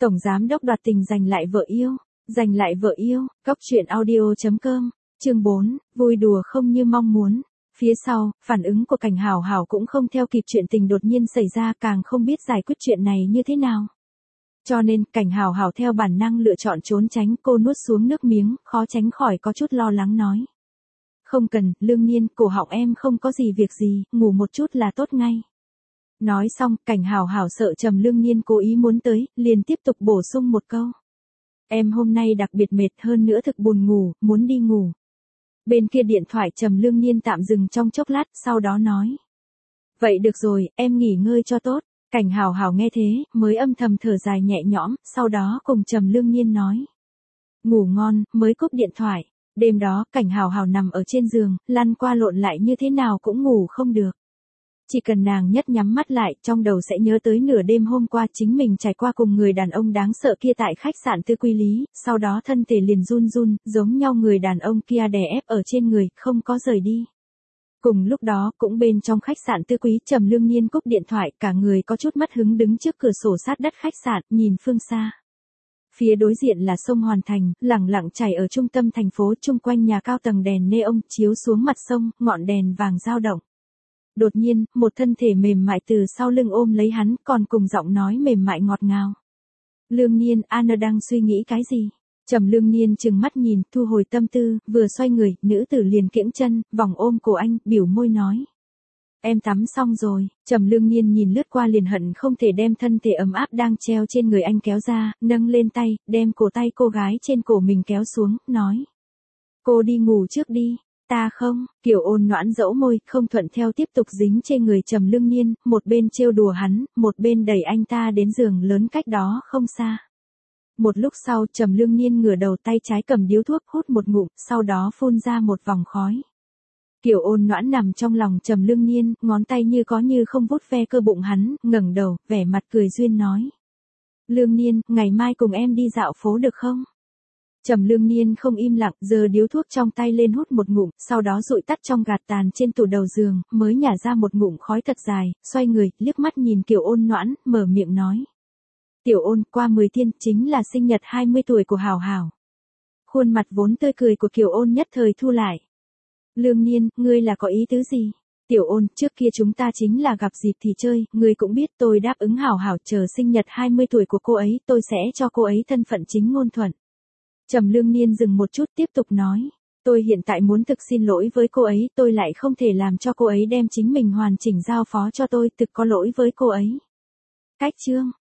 Tổng giám đốc đoạt tình giành lại vợ yêu. Giành lại vợ yêu, Cóc truyện audio.com, chương 4, vui đùa không như mong muốn. Phía sau, phản ứng của Cảnh Hảo Hảo cũng không theo kịp chuyện tình đột nhiên xảy ra, càng không biết giải quyết chuyện này như thế nào. Cho nên, Cảnh Hảo Hảo theo bản năng lựa chọn trốn tránh. Cô nuốt xuống nước miếng, khó tránh khỏi có chút lo lắng nói. Không cần, Lương Nhiên, cổ họng em không có gì việc gì, ngủ một chút là tốt ngay. Nói xong, Cảnh Hảo Hảo sợ Trầm Lương Nhiên cố ý muốn tới, liền tiếp tục bổ sung một câu. Em hôm nay đặc biệt mệt, hơn nữa thực buồn ngủ, muốn đi ngủ. Bên kia điện thoại Trầm Lương Nhiên tạm dừng trong chốc lát, sau đó nói. Vậy được rồi, em nghỉ ngơi cho tốt. Cảnh Hảo Hảo nghe thế, mới âm thầm thở dài nhẹ nhõm, sau đó cùng Trầm Lương Nhiên nói. Ngủ ngon, mới cúp điện thoại. Đêm đó, Cảnh Hảo Hảo nằm ở trên giường, lăn qua lộn lại như thế nào cũng ngủ không được. Chỉ cần nàng nhất nhắm mắt lại, trong đầu sẽ nhớ tới nửa đêm hôm qua chính mình trải qua cùng người đàn ông đáng sợ kia tại khách sạn Tư Quy Lý, sau đó thân thể liền run run, giống nhau người đàn ông kia đè ép ở trên người, không có rời đi. Cùng lúc đó, cũng bên trong khách sạn Tư Quý, Trầm Lương Nhiên cúp điện thoại, cả người có chút mất hứng đứng trước cửa sổ sát đất khách sạn, nhìn phương xa. Phía đối diện là sông Hoàn Thành, lẳng lặng chảy ở trung tâm thành phố, chung quanh nhà cao tầng đèn neon chiếu xuống mặt sông, ngọn đèn vàng dao động. Đột nhiên, một thân thể mềm mại từ sau lưng ôm lấy hắn, còn cùng giọng nói mềm mại ngọt ngào. Lương Nhiên, Anna đang suy nghĩ cái gì? Trầm Lương Nhiên trừng mắt nhìn, thu hồi tâm tư, vừa xoay người, nữ tử liền kiễng chân, vòng ôm cổ anh, biểu môi nói. Em tắm xong rồi. Trầm Lương Nhiên nhìn lướt qua liền hận không thể đem thân thể ấm áp đang treo trên người anh kéo ra, nâng lên tay, đem cổ tay cô gái trên cổ mình kéo xuống, nói. Cô đi ngủ trước đi. Ta không, Kiều Ôn Noãn dẫu môi, không thuận theo tiếp tục dính trên người Trầm Lương Nhiên, một bên trêu đùa hắn, một bên đẩy anh ta đến giường lớn cách đó không xa. Một lúc sau, Trầm Lương Nhiên ngửa đầu, tay trái cầm điếu thuốc, hút một ngụm, sau đó phun ra một vòng khói. Kiều Ôn Noãn nằm trong lòng Trầm Lương Nhiên, ngón tay như có như không vuốt ve cơ bụng hắn, ngẩng đầu, vẻ mặt cười duyên nói. Lương Nhiên, ngày mai cùng em đi dạo phố được không? Trầm Lương Nhiên không im lặng, giơ điếu thuốc trong tay lên hút một ngụm, sau đó dụi tắt trong gạt tàn trên tủ đầu giường, mới nhả ra một ngụm khói thật dài, xoay người, liếc mắt nhìn Kiều Ôn Noãn, mở miệng nói. Tiểu Ôn, qua 10 thiên, chính là sinh nhật 20 tuổi của Hảo Hảo. Khuôn mặt vốn tươi cười của Kiều Ôn nhất thời thu lại. Lương Nhiên, ngươi là có ý tứ gì? Tiểu Ôn, trước kia chúng ta chính là gặp dịp thì chơi, ngươi cũng biết tôi đáp ứng Hảo Hảo, chờ sinh nhật 20 tuổi của cô ấy, tôi sẽ cho cô ấy thân phận chính ngôn thuận. Trầm Lương Nhiên dừng một chút tiếp tục nói. Tôi hiện tại muốn thực xin lỗi với cô ấy, tôi lại không thể làm cho cô ấy đem chính mình hoàn chỉnh giao phó cho tôi, thực có lỗi với cô ấy. Cách chương.